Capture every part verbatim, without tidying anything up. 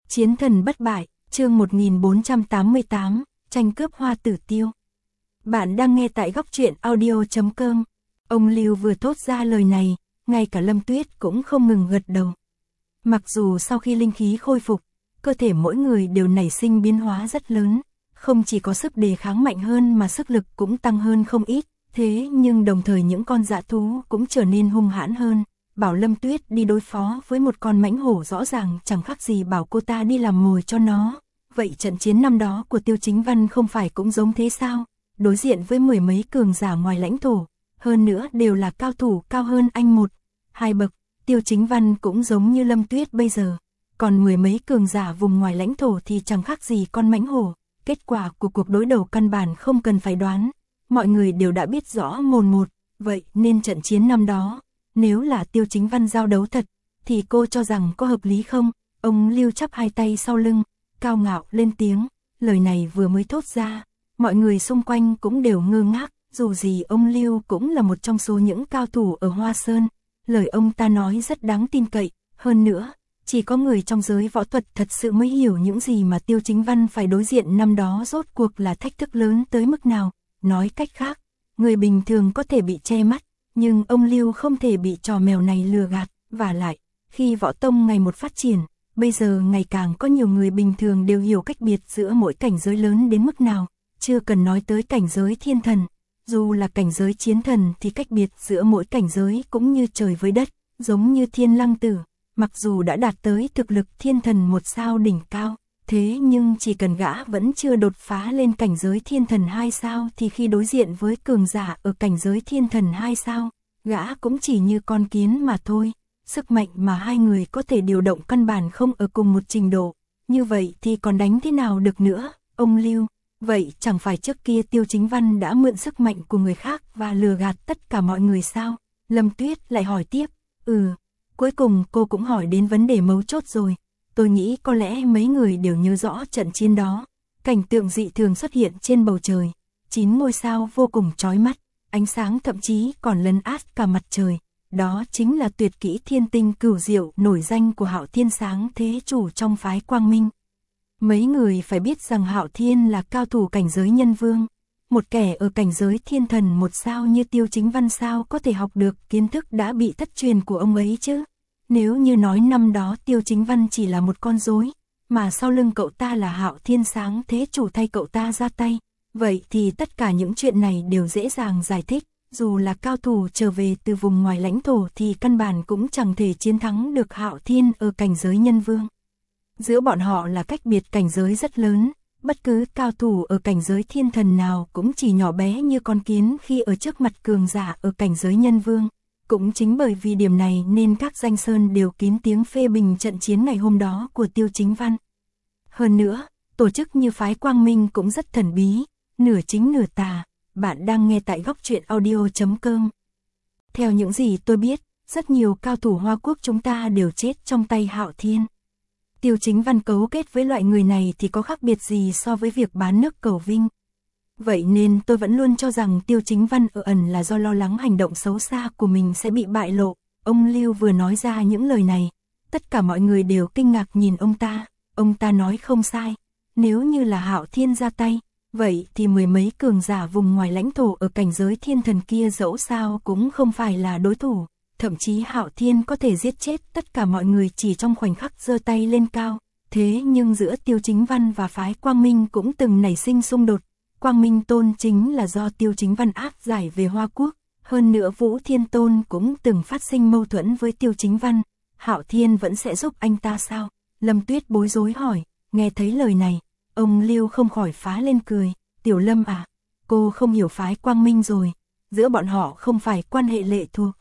Chiến thần bất bại, chương một nghìn bốn trăm tám mươi tám, tranh cướp hoa tử tiêu. Bạn đang nghe tại góc truyện audio chấm com. Ông Lưu vừa thốt ra lời này, ngay cả Lâm Tuyết cũng không ngừng gật đầu. Mặc dù sau khi linh khí khôi phục, cơ thể mỗi người đều nảy sinh biến hóa rất lớn, không chỉ có sức đề kháng mạnh hơn mà sức lực cũng tăng hơn không ít, thế nhưng đồng thời những con dã thú cũng trở nên hung hãn hơn. Bảo Lâm Tuyết đi đối phó với một con mãnh hổ rõ ràng chẳng khác gì bảo cô ta đi làm mồi cho nó. Vậy trận chiến năm đó của Tiêu Chính Văn không phải cũng giống thế sao? Đối diện với mười mấy cường giả ngoài lãnh thổ, hơn nữa đều là cao thủ cao hơn anh một, hai bậc, Tiêu Chính Văn cũng giống như Lâm Tuyết bây giờ. Còn mười mấy cường giả vùng ngoài lãnh thổ thì chẳng khác gì con mãnh hổ. Kết quả của cuộc đối đầu căn bản không cần phải đoán, mọi người đều đã biết rõ mồn một. Vậy nên trận chiến năm đó, nếu là Tiêu Chính Văn giao đấu thật, thì cô cho rằng có hợp lý không? Ông Lưu chắp hai tay sau lưng, cao ngạo lên tiếng. Lời này vừa mới thốt ra, mọi người xung quanh cũng đều ngơ ngác. Dù gì ông Lưu cũng là một trong số những cao thủ ở Hoa Sơn, lời ông ta nói rất đáng tin cậy. Hơn nữa, chỉ có người trong giới võ thuật thật sự mới hiểu những gì mà Tiêu Chính Văn phải đối diện năm đó rốt cuộc là thách thức lớn tới mức nào. Nói cách khác, người bình thường có thể bị che mắt, nhưng ông Lưu không thể bị trò mèo này lừa gạt. Và lại, khi võ tông ngày một phát triển, bây giờ ngày càng có nhiều người bình thường đều hiểu cách biệt giữa mỗi cảnh giới lớn đến mức nào. Chưa cần nói tới cảnh giới thiên thần, dù là cảnh giới chiến thần thì cách biệt giữa mỗi cảnh giới cũng như trời với đất. Giống như Thiên Lăng Tử, mặc dù đã đạt tới thực lực thiên thần một sao đỉnh cao, thế nhưng chỉ cần gã vẫn chưa đột phá lên cảnh giới thiên thần hai sao thì khi đối diện với cường giả ở cảnh giới thiên thần hai sao, gã cũng chỉ như con kiến mà thôi. Sức mạnh mà hai người có thể điều động căn bản không ở cùng một trình độ, như vậy thì còn đánh thế nào được nữa, ông Lưu? Vậy chẳng phải trước kia Tiêu Chính Văn đã mượn sức mạnh của người khác và lừa gạt tất cả mọi người sao? Lâm Tuyết lại hỏi tiếp. Ừ, cuối cùng cô cũng hỏi đến vấn đề mấu chốt rồi. Tôi nghĩ có lẽ mấy người đều nhớ rõ trận chiến đó. Cảnh tượng dị thường xuất hiện trên bầu trời, chín ngôi sao vô cùng chói mắt, ánh sáng thậm chí còn lấn át cả mặt trời. Đó chính là tuyệt kỹ thiên tinh cửu diệu nổi danh của Hạo Thiên Sáng Thế Chủ trong phái Quang Minh. Mấy người phải biết rằng Hạo Thiên là cao thủ cảnh giới nhân vương. Một kẻ ở cảnh giới thiên thần một sao như Tiêu Chính Văn sao có thể học được kiến thức đã bị thất truyền của ông ấy chứ? Nếu như nói năm đó Tiêu Chính Văn chỉ là một con rối, mà sau lưng cậu ta là Hạo Thiên Sáng Thế Chủ thay cậu ta ra tay, vậy thì tất cả những chuyện này đều dễ dàng giải thích. Dù là cao thủ trở về từ vùng ngoài lãnh thổ thì căn bản cũng chẳng thể chiến thắng được Hạo Thiên ở cảnh giới nhân vương. Giữa bọn họ là cách biệt cảnh giới rất lớn, bất cứ cao thủ ở cảnh giới thiên thần nào cũng chỉ nhỏ bé như con kiến khi ở trước mặt cường giả ở cảnh giới nhân vương. Cũng chính bởi vì điểm này nên các danh sơn đều kín tiếng phê bình trận chiến ngày hôm đó của Tiêu Chính Văn. Hơn nữa, tổ chức như phái Quang Minh cũng rất thần bí, nửa chính nửa tà. Bạn đang nghe tại góc truyện audio chấm com. Theo những gì tôi biết, rất nhiều cao thủ Hoa Quốc chúng ta đều chết trong tay Hạo Thiên. Tiêu Chính Văn cấu kết với loại người này thì có khác biệt gì so với việc bán nước cầu vinh. Vậy nên tôi vẫn luôn cho rằng Tiêu Chính Văn ở ẩn là do lo lắng hành động xấu xa của mình sẽ bị bại lộ. Ông Lưu vừa nói ra những lời này, tất cả mọi người đều kinh ngạc nhìn ông ta. Ông ta nói không sai, nếu như là Hạo Thiên ra tay, vậy thì mười mấy cường giả vùng ngoài lãnh thổ ở cảnh giới thiên thần kia dẫu sao cũng không phải là đối thủ. Thậm chí Hạo Thiên có thể giết chết tất cả mọi người chỉ trong khoảnh khắc giơ tay lên cao. Thế nhưng giữa Tiêu Chính Văn và phái Quang Minh cũng từng nảy sinh xung đột. Quang Minh Tôn chính là do Tiêu Chính Văn áp giải về Hoa Quốc. Hơn nữa Vũ Thiên Tôn cũng từng phát sinh mâu thuẫn với Tiêu Chính Văn. Hạo Thiên vẫn sẽ giúp anh ta sao? Lâm Tuyết bối rối hỏi. Nghe thấy lời này, ông Lưu không khỏi phá lên cười. Tiểu Lâm à, cô không hiểu phái Quang Minh rồi. Giữa bọn họ không phải quan hệ lệ thuộc.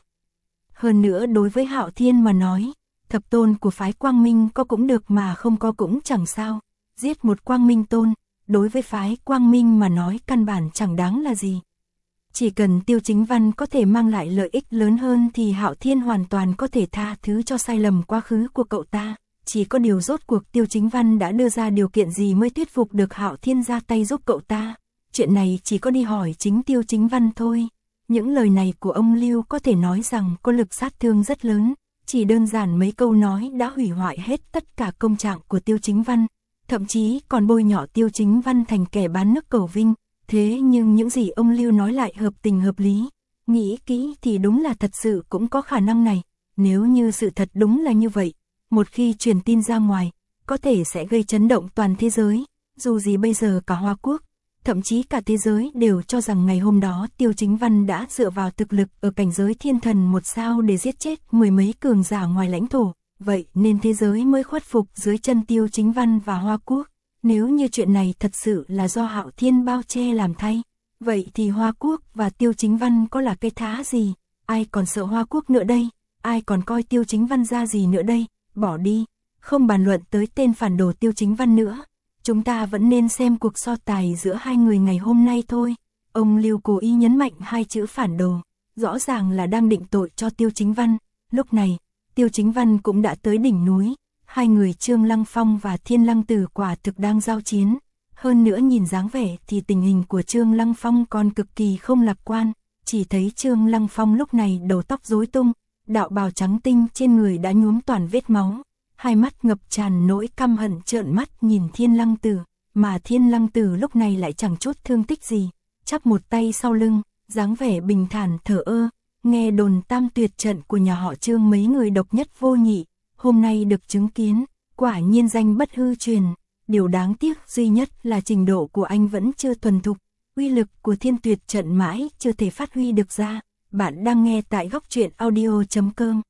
Hơn nữa đối với Hạo Thiên mà nói, thập tôn của phái Quang Minh có cũng được mà không có cũng chẳng sao. Giết một Quang Minh Tôn, đối với phái Quang Minh mà nói căn bản chẳng đáng là gì. Chỉ cần Tiêu Chính Văn có thể mang lại lợi ích lớn hơn thì Hạo Thiên hoàn toàn có thể tha thứ cho sai lầm quá khứ của cậu ta. Chỉ có điều rốt cuộc Tiêu Chính Văn đã đưa ra điều kiện gì mới thuyết phục được Hạo Thiên ra tay giúp cậu ta. Chuyện này chỉ có đi hỏi chính Tiêu Chính Văn thôi. Những lời này của ông Lưu có thể nói rằng có lực sát thương rất lớn. Chỉ đơn giản mấy câu nói đã hủy hoại hết tất cả công trạng của Tiêu Chính Văn, thậm chí còn bôi nhọ Tiêu Chính Văn thành kẻ bán nước cầu vinh. Thế nhưng những gì ông Lưu nói lại hợp tình hợp lý. Nghĩ kỹ thì đúng là thật sự cũng có khả năng này. Nếu như sự thật đúng là như vậy, một khi truyền tin ra ngoài, có thể sẽ gây chấn động toàn thế giới. Dù gì bây giờ cả Hoa Quốc, thậm chí cả thế giới đều cho rằng ngày hôm đó Tiêu Chính Văn đã dựa vào thực lực ở cảnh giới thiên thần một sao để giết chết mười mấy cường giả ngoài lãnh thổ. Vậy nên thế giới mới khuất phục dưới chân Tiêu Chính Văn và Hoa Quốc. Nếu như chuyện này thật sự là do Hạo Thiên bao che làm thay, vậy thì Hoa Quốc và Tiêu Chính Văn có là cái thá gì? Ai còn sợ Hoa Quốc nữa đây? Ai còn coi Tiêu Chính Văn ra gì nữa đây? Bỏ đi, không bàn luận tới tên phản đồ Tiêu Chính Văn nữa. Chúng ta vẫn nên xem cuộc so tài giữa hai người ngày hôm nay thôi. Ông Lưu cố ý nhấn mạnh hai chữ phản đồ, rõ ràng là đang định tội cho Tiêu Chính Văn. Lúc này, Tiêu Chính Văn cũng đã tới đỉnh núi. Hai người Trương Lăng Phong và Thiên Lăng Tử quả thực đang giao chiến. Hơn nữa nhìn dáng vẻ thì tình hình của Trương Lăng Phong còn cực kỳ không lạc quan. Chỉ thấy Trương Lăng Phong lúc này đầu tóc rối tung, đạo bào trắng tinh trên người đã nhuốm toàn vết máu. Hai mắt ngập tràn nỗi căm hận trợn mắt nhìn Thiên Lăng Tử. Mà Thiên Lăng Tử lúc này lại chẳng chút thương tích gì, chắp một tay sau lưng, dáng vẻ bình thản thờ ơ. Nghe đồn tam tuyệt trận của nhà họ Trương mấy người độc nhất vô nhị, hôm nay được chứng kiến, quả nhiên danh bất hư truyền. Điều đáng tiếc duy nhất là trình độ của anh vẫn chưa thuần thục, uy lực của thiên tuyệt trận mãi chưa thể phát huy được ra. Bạn đang nghe tại góc truyện audio chấm com.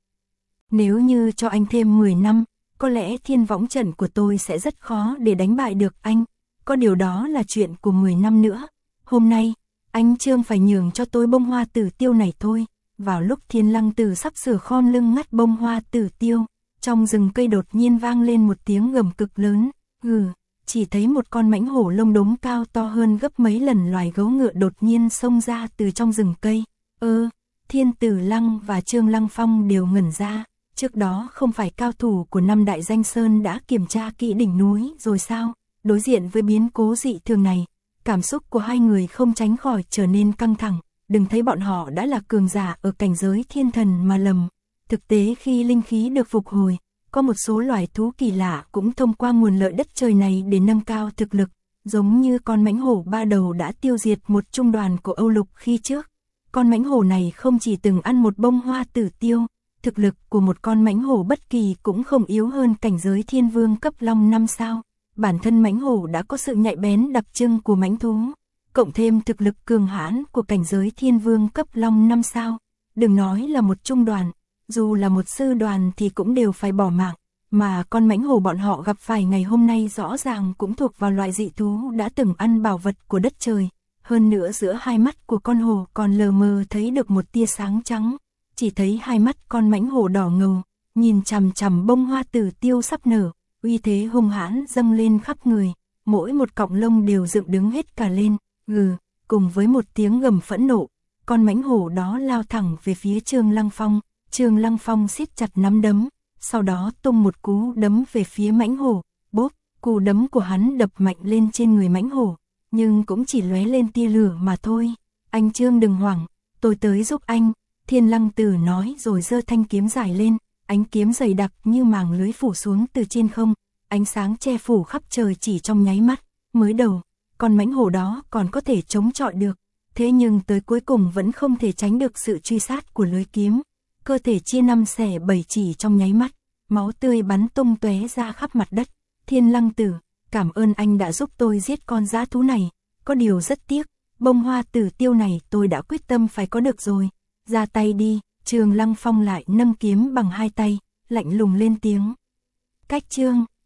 Nếu như cho anh thêm mười năm, có lẽ thiên võng trận của tôi sẽ rất khó để đánh bại được anh. Có điều đó là chuyện của mười năm nữa. Hôm nay, anh Trương phải nhường cho tôi bông hoa tử tiêu này thôi. Vào lúc Thiên Lăng Tử sắp sửa khom lưng ngắt bông hoa tử tiêu, trong rừng cây đột nhiên vang lên một tiếng gầm cực lớn. Hừ, chỉ thấy một con mãnh hổ lông đốm cao to hơn gấp mấy lần loài gấu ngựa đột nhiên xông ra từ trong rừng cây. Ơ, Thiên Tử Lăng và Trương Lăng Phong đều ngẩn ra. Trước đó không phải cao thủ của năm đại danh sơn đã kiểm tra kỹ đỉnh núi rồi sao? Đối diện với biến cố dị thường này, cảm xúc của hai người không tránh khỏi trở nên căng thẳng. Đừng thấy bọn họ đã là cường giả ở cảnh giới thiên thần mà lầm. Thực tế khi linh khí được phục hồi, có một số loài thú kỳ lạ cũng thông qua nguồn lợi đất trời này để nâng cao thực lực. Giống như con mãnh hổ ba đầu đã tiêu diệt một trung đoàn của Âu Lục khi trước. Con mãnh hổ này không chỉ từng ăn một bông hoa tử tiêu, thực lực của một con mãnh hổ bất kỳ cũng không yếu hơn cảnh giới thiên vương cấp long năm sao. Bản thân mãnh hổ đã có sự nhạy bén đặc trưng của mãnh thú, cộng thêm thực lực cường hãn của cảnh giới thiên vương cấp long năm sao. Đừng nói là một trung đoàn, dù là một sư đoàn thì cũng đều phải bỏ mạng. Mà con mãnh hổ bọn họ gặp phải ngày hôm nay rõ ràng cũng thuộc vào loại dị thú đã từng ăn bảo vật của đất trời. Hơn nữa giữa hai mắt của con hổ còn lờ mờ thấy được một tia sáng trắng. Chỉ thấy hai mắt con mãnh hổ đỏ ngầu, nhìn chằm chằm bông hoa tử tiêu sắp nở, uy thế hung hãn dâng lên khắp người, mỗi một cọng lông đều dựng đứng hết cả lên. Gừ, cùng với một tiếng gầm phẫn nộ, con mãnh hổ đó lao thẳng về phía Trương Lăng Phong. Trương Lăng Phong siết chặt nắm đấm, sau đó tung một cú đấm về phía mãnh hổ. Bốp, cú đấm của hắn đập mạnh lên trên người mãnh hổ, nhưng cũng chỉ lóe lên tia lửa mà thôi. Anh Trương đừng hoảng, tôi tới giúp anh. Thiên Lăng Tử nói rồi giơ thanh kiếm dài lên, ánh kiếm dày đặc như màng lưới phủ xuống từ trên không, ánh sáng che phủ khắp trời chỉ trong nháy mắt. Mới đầu, con mãnh hổ đó còn có thể chống chọi được, thế nhưng tới cuối cùng vẫn không thể tránh được sự truy sát của lưới kiếm. Cơ thể chia năm xẻ bảy chỉ trong nháy mắt, máu tươi bắn tung tóe ra khắp mặt đất. Thiên Lăng Tử, cảm ơn anh đã giúp tôi giết con dã thú này, có điều rất tiếc, bông hoa tử tiêu này tôi đã quyết tâm phải có được rồi. Ra tay đi. Trương Lăng Phong lại nâng kiếm bằng hai tay, lạnh lùng lên tiếng. Cách Trương,